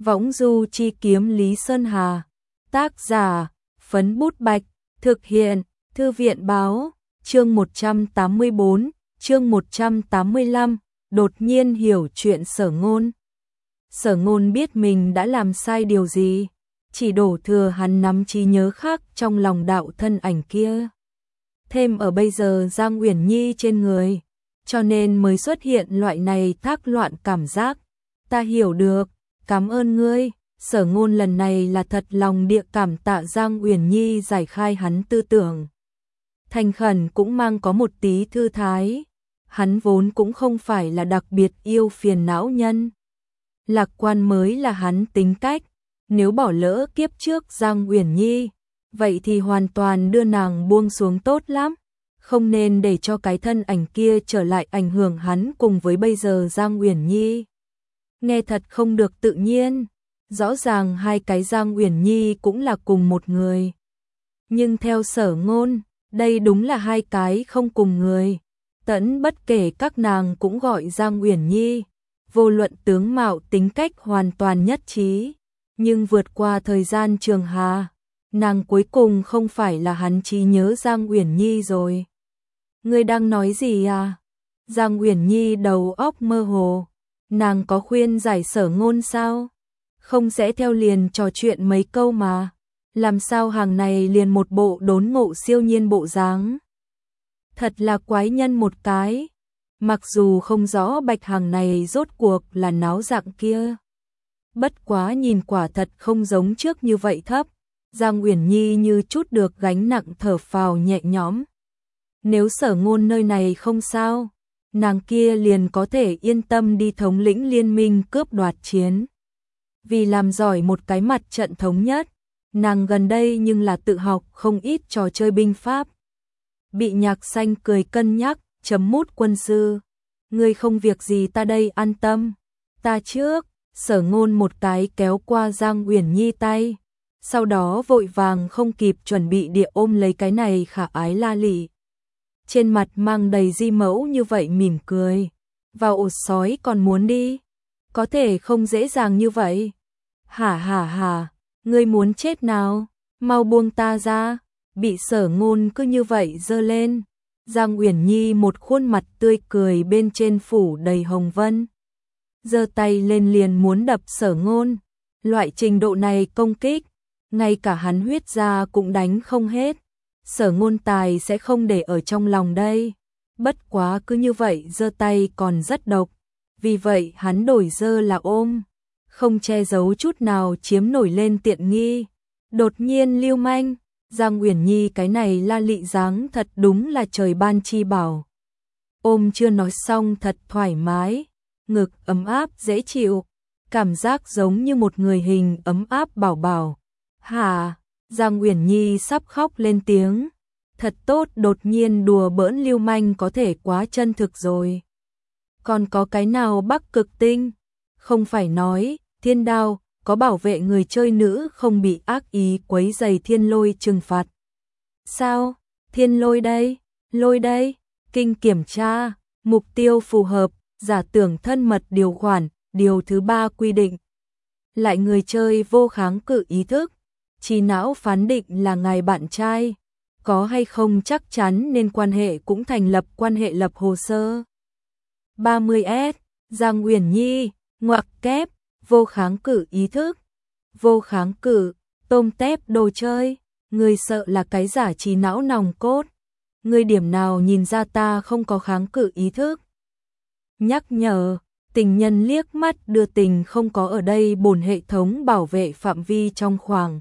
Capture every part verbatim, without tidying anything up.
Võng du chi kiếm Lý Sơn Hà. Tác giả, Phấn Bút Bạch. Thực hiện, Thư viện báo. Chương một trăm tám mươi bốn, chương một trăm tám mươi lăm, đột nhiên hiểu chuyện Sở Ngôn. Sở Ngôn biết mình đã làm sai điều gì, chỉ đổ thừa hắn nắm trí nhớ khác trong lòng đạo thân ảnh kia. Thêm ở bây giờ Giang Uyển Nhi trên người, cho nên mới xuất hiện loại này thác loạn cảm giác. Ta hiểu được, cảm ơn ngươi. Sở Ngôn lần này là thật lòng địa cảm tạ Giang Uyển Nhi giải khai hắn tư tưởng. Thành khẩn cũng mang có một tí thư thái. Hắn vốn cũng không phải là đặc biệt yêu phiền não nhân. Lạc quan mới là hắn tính cách. Nếu bỏ lỡ kiếp trước Giang Uyển Nhi, vậy thì hoàn toàn đưa nàng buông xuống tốt lắm. Không nên để cho cái thân ảnh kia trở lại ảnh hưởng hắn cùng với bây giờ Giang Uyển Nhi. Nghe thật không được tự nhiên. Rõ ràng hai cái Giang Uyển Nhi cũng là cùng một người. Nhưng theo Sở Ngôn, đây đúng là hai cái không cùng người. Tẫn bất kể các nàng cũng gọi Giang Uyển Nhi, vô luận tướng mạo tính cách hoàn toàn nhất trí. Nhưng vượt qua thời gian trường hà, nàng cuối cùng không phải là hắn trí nhớ Giang Uyển Nhi rồi. Ngươi đang nói gì à? Giang Uyển Nhi đầu óc mơ hồ. Nàng có khuyên giải Sở Ngôn sao? Không sẽ theo liền trò chuyện mấy câu mà. Làm sao hàng này liền một bộ đốn ngộ siêu nhiên bộ dáng. Thật là quái nhân một cái. Mặc dù không rõ bạch hàng này rốt cuộc là náo dạng kia. Bất quá nhìn quả thật không giống trước như vậy thấp. Giang Uyển Nhi như chút được gánh nặng thở phào nhẹ nhõm. Nếu Sở Ngôn nơi này không sao, nàng kia liền có thể yên tâm đi thống lĩnh liên minh cướp đoạt chiến. Vì làm giỏi một cái mặt trận thống nhất, nàng gần đây nhưng là tự học không ít trò chơi binh pháp. Bị Nhạc Xanh cười cân nhắc, chấm mút quân sư. Ngươi không việc gì ta đây an tâm. Ta trước. Sở Ngôn một cái kéo qua Giang Uyển Nhi tay. Sau đó vội vàng không kịp chuẩn bị địa ôm lấy cái này khả ái la lị. Trên mặt mang đầy di mẫu như vậy mỉm cười. Vào ổ sói còn muốn đi. Có thể không dễ dàng như vậy. Hả hả hả, ngươi muốn chết nào, mau buông ta ra. Bị Sở Ngôn cứ như vậy giơ lên. Giang Uyển Nhi một khuôn mặt tươi cười bên trên phủ đầy hồng vân. Giơ tay lên liền muốn đập Sở Ngôn. Loại trình độ này công kích, ngay cả hắn huyết ra cũng đánh không hết. Sở Ngôn tài sẽ không để ở trong lòng đây. Bất quá cứ như vậy giơ tay còn rất độc. Vì vậy hắn đổi giơ là ôm, không che giấu chút nào chiếm nổi lên tiện nghi. Đột nhiên lưu manh, Giang Uyển Nhi cái này la lị dáng thật đúng là trời ban chi bảo. Ôm chưa nói xong thật thoải mái, ngực ấm áp dễ chịu, cảm giác giống như một người hình ấm áp bảo bảo. Hả, Giang Uyển Nhi sắp khóc lên tiếng. Thật tốt, đột nhiên đùa bỡn lưu manh có thể quá chân thực rồi. Còn có cái nào Bắc Cực Tinh? Không phải nói, Thiên Đao có bảo vệ người chơi nữ không bị ác ý quấy rầy Thiên Lôi trừng phạt. Sao? Thiên Lôi đây, Lôi đây, kinh kiểm tra, mục tiêu phù hợp, giả tưởng thân mật điều khoản, điều thứ ba quy định. Lại người chơi vô kháng cự ý thức, trí não phán định là ngài bạn trai, có hay không chắc chắn nên quan hệ cũng thành lập quan hệ lập hồ sơ. ba mươi S, Giang Uyển Nhi, ngoặc kép, vô kháng cự ý thức. Vô kháng cự, tôm tép đồ chơi, người sợ là cái giả trí não nòng cốt. Người điểm nào nhìn ra ta không có kháng cự ý thức? Nhắc nhở, tình nhân liếc mắt đưa tình không có ở đây, bổn hệ thống bảo vệ phạm vi trong khoảng.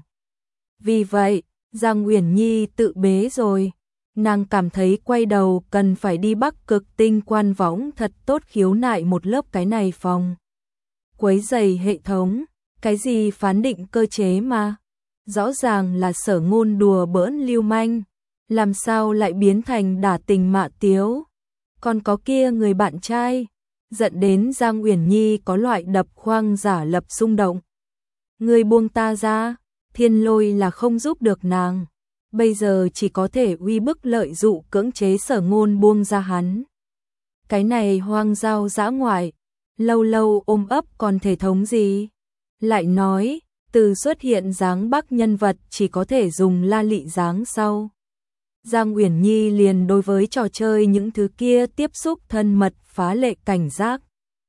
Vì vậy, Giang Uyển Nhi tự bế rồi. Nàng cảm thấy quay đầu cần phải đi Bắc Cực Tinh quan võng thật tốt khiếu nại một lớp cái này phòng. Quấy rầy hệ thống, cái gì phán định cơ chế mà. Rõ ràng là Sở Ngôn đùa bỡn lưu manh, làm sao lại biến thành đả tình mạ tiếu. Còn có kia người bạn trai, giận đến Giang Uyển Nhi có loại đập khoang giả lập xung động. Người buông ta ra, Thiên Lôi là không giúp được nàng. Bây giờ chỉ có thể uy bức lợi dụ cưỡng chế Sở Ngôn buông ra hắn. Cái này hoang giao dã ngoại, lâu lâu ôm ấp còn thể thống gì. Lại nói, từ xuất hiện dáng Bắc nhân vật chỉ có thể dùng la lị dáng sau. Giang Uyển Nhi liền đối với trò chơi những thứ kia tiếp xúc thân mật phá lệ cảnh giác.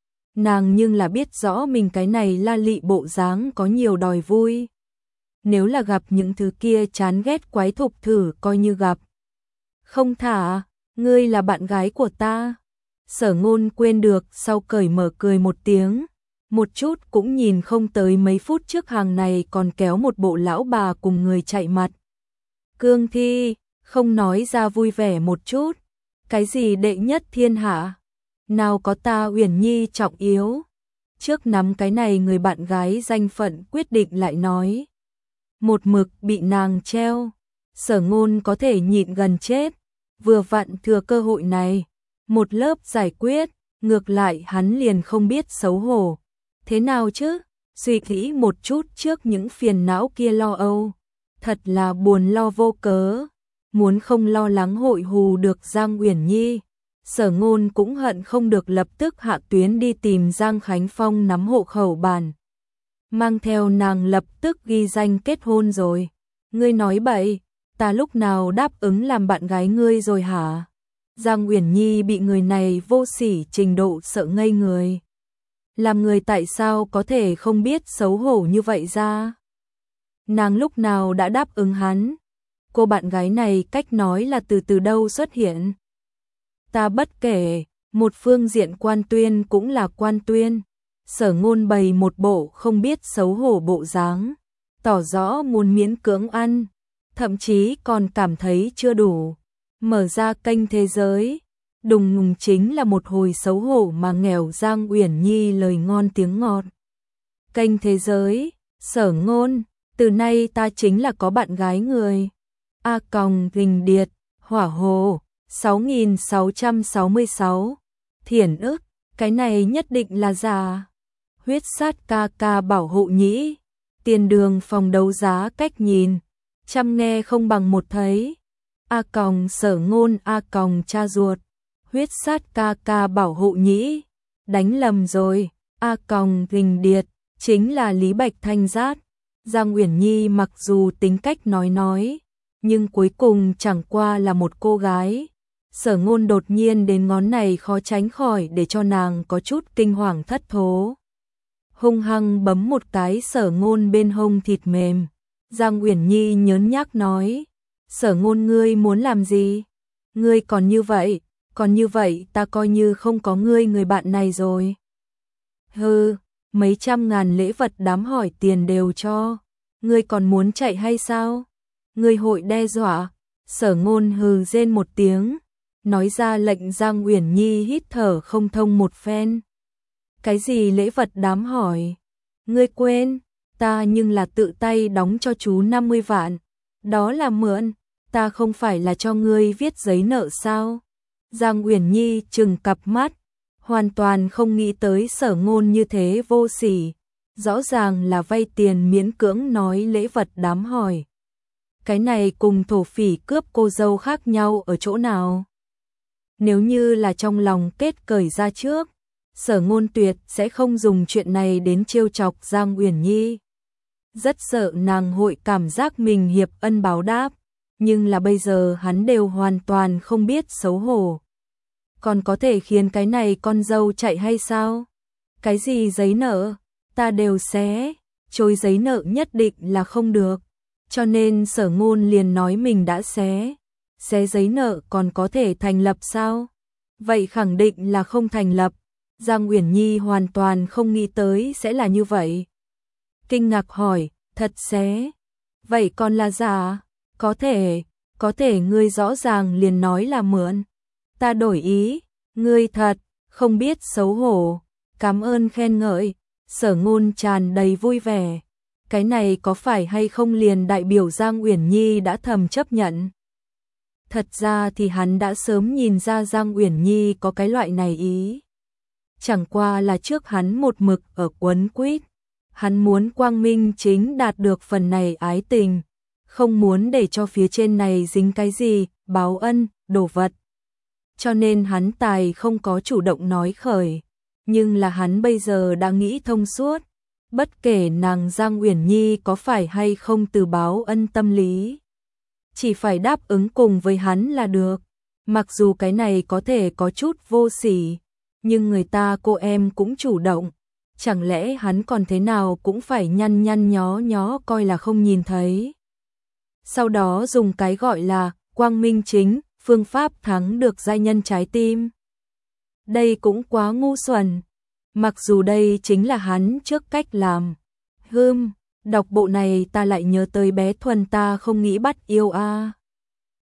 Nàng nhưng là biết rõ mình cái này la lị bộ dáng có nhiều đòi vui. Nếu là gặp những thứ kia chán ghét quái thục thử coi như gặp. Không thả, ngươi là bạn gái của ta. Sở Ngôn quên được sau cởi mở cười một tiếng. Một chút cũng nhìn không tới mấy phút trước hàng này còn kéo một bộ lão bà cùng người chạy mặt. Cương Thi, không nói ra vui vẻ một chút. Cái gì đệ nhất thiên hạ? Nào có ta Uyển Nhi trọng yếu. Trước nắm cái này người bạn gái danh phận quyết định lại nói. Một mực bị nàng treo. Sở Ngôn có thể nhịn gần chết. Vừa vặn thừa cơ hội này. Một lớp giải quyết. Ngược lại hắn liền không biết xấu hổ. Thế nào chứ? Suy nghĩ một chút trước những phiền não kia lo âu. Thật là buồn lo vô cớ. Muốn không lo lắng hội hù được Giang Uyển Nhi. Sở Ngôn cũng hận không được lập tức hạ tuyến đi tìm Giang Khánh Phong nắm hộ khẩu bản. Mang theo nàng lập tức ghi danh kết hôn rồi. Ngươi nói bậy, ta lúc nào đáp ứng làm bạn gái ngươi rồi hả? Giang Uyển Nhi bị người này vô sỉ trình độ sợ ngây người. Làm người tại sao có thể không biết xấu hổ như vậy ra? Nàng lúc nào đã đáp ứng hắn? Cô bạn gái này cách nói là từ từ đâu xuất hiện? Ta bất kể, một phương diện quan tuyên cũng là quan tuyên. Sở Ngôn bày một bộ không biết xấu hổ bộ dáng, tỏ rõ muốn miễn cưỡng ăn, thậm chí còn cảm thấy chưa đủ. Mở ra kênh thế giới, đùng ngùng chính là một hồi xấu hổ mà nghèo Giang Uyển Nhi lời ngon tiếng ngọt. Kênh thế giới, Sở Ngôn, từ nay ta chính là có bạn gái người. A còng Gình Điệt, Hỏa Hồ, sáu nghìn sáu trăm sáu mươi sáu. Thiển ức, cái này nhất định là giả. Huyết sát ca ca bảo hộ nhĩ. Tiền đường phòng đấu giá cách nhìn. Trăm nghe không bằng một thấy. A còng Sở Ngôn A còng cha ruột. Huyết sát ca ca bảo hộ nhĩ. Đánh lầm rồi. A còng Gình Điệt, chính là Lý Bạch Thanh Giác. Giang Uyển Nhi mặc dù tính cách nói nói, nhưng cuối cùng chẳng qua là một cô gái. Sở Ngôn đột nhiên đến ngón này khó tránh khỏi để cho nàng có chút kinh hoàng thất thố. Hung hăng bấm một cái Sở Ngôn bên hông thịt mềm. Giang Uyển Nhi nhớn nhác nói, Sở Ngôn ngươi muốn làm gì? Ngươi còn như vậy, còn như vậy ta coi như không có ngươi người bạn này rồi. Hừ, mấy trăm ngàn lễ vật đám hỏi tiền đều cho. Ngươi còn muốn chạy hay sao? Ngươi hội đe dọa. Sở Ngôn hừ rên một tiếng, nói ra lệnh Giang Uyển Nhi hít thở không thông một phen. Cái gì lễ vật đám hỏi? Ngươi quên, ta nhưng là tự tay đóng cho chú năm mươi vạn. Đó là mượn, ta không phải là cho ngươi viết giấy nợ sao? Giang Uyển Nhi trừng cặp mắt, hoàn toàn không nghĩ tới Sở Ngôn như thế vô sỉ. Rõ ràng là vay tiền miễn cưỡng nói lễ vật đám hỏi. Cái này cùng thổ phỉ cướp cô dâu khác nhau ở chỗ nào? Nếu như là trong lòng kết cởi ra trước, Sở Ngôn tuyệt sẽ không dùng chuyện này đến trêu chọc Giang Uyển Nhi. Rất sợ nàng hội cảm giác mình hiệp ân báo đáp, nhưng là bây giờ hắn đều hoàn toàn không biết xấu hổ. Còn có thể khiến cái này con dâu chạy hay sao? Cái gì giấy nợ, ta đều xé, chối giấy nợ nhất định là không được. Cho nên Sở Ngôn liền nói mình đã xé. Xé giấy nợ còn có thể thành lập sao? Vậy khẳng định là không thành lập. Giang Uyển Nhi hoàn toàn không nghĩ tới sẽ là như vậy. Kinh ngạc hỏi, thật xé? Vậy còn là giả? Có thể, có thể ngươi rõ ràng liền nói là mượn. Ta đổi ý, ngươi thật, không biết xấu hổ. Cảm ơn khen ngợi. Sở Ngôn tràn đầy vui vẻ. Cái này có phải hay không liền đại biểu Giang Uyển Nhi đã thầm chấp nhận? Thật ra thì hắn đã sớm nhìn ra Giang Uyển Nhi có cái loại này ý. Chẳng qua là trước hắn một mực ở quấn quýt. Hắn muốn quang minh chính đạt được phần này ái tình. Không muốn để cho phía trên này dính cái gì, báo ân, đồ vật. Cho nên hắn tài không có chủ động nói khởi. Nhưng là hắn bây giờ đã nghĩ thông suốt. Bất kể nàng Giang Uyển Nhi có phải hay không từ báo ân tâm lý, chỉ phải đáp ứng cùng với hắn là được. Mặc dù cái này có thể có chút vô sỉ, nhưng người ta cô em cũng chủ động, chẳng lẽ hắn còn thế nào cũng phải nhăn nhăn nhó nhó coi là không nhìn thấy. Sau đó dùng cái gọi là quang minh chính, phương pháp thắng được giai nhân trái tim. Đây cũng quá ngu xuẩn, mặc dù đây chính là hắn trước cách làm. Hưm, đọc bộ này ta lại nhớ tới bé Thuần ta không nghĩ bắt yêu a.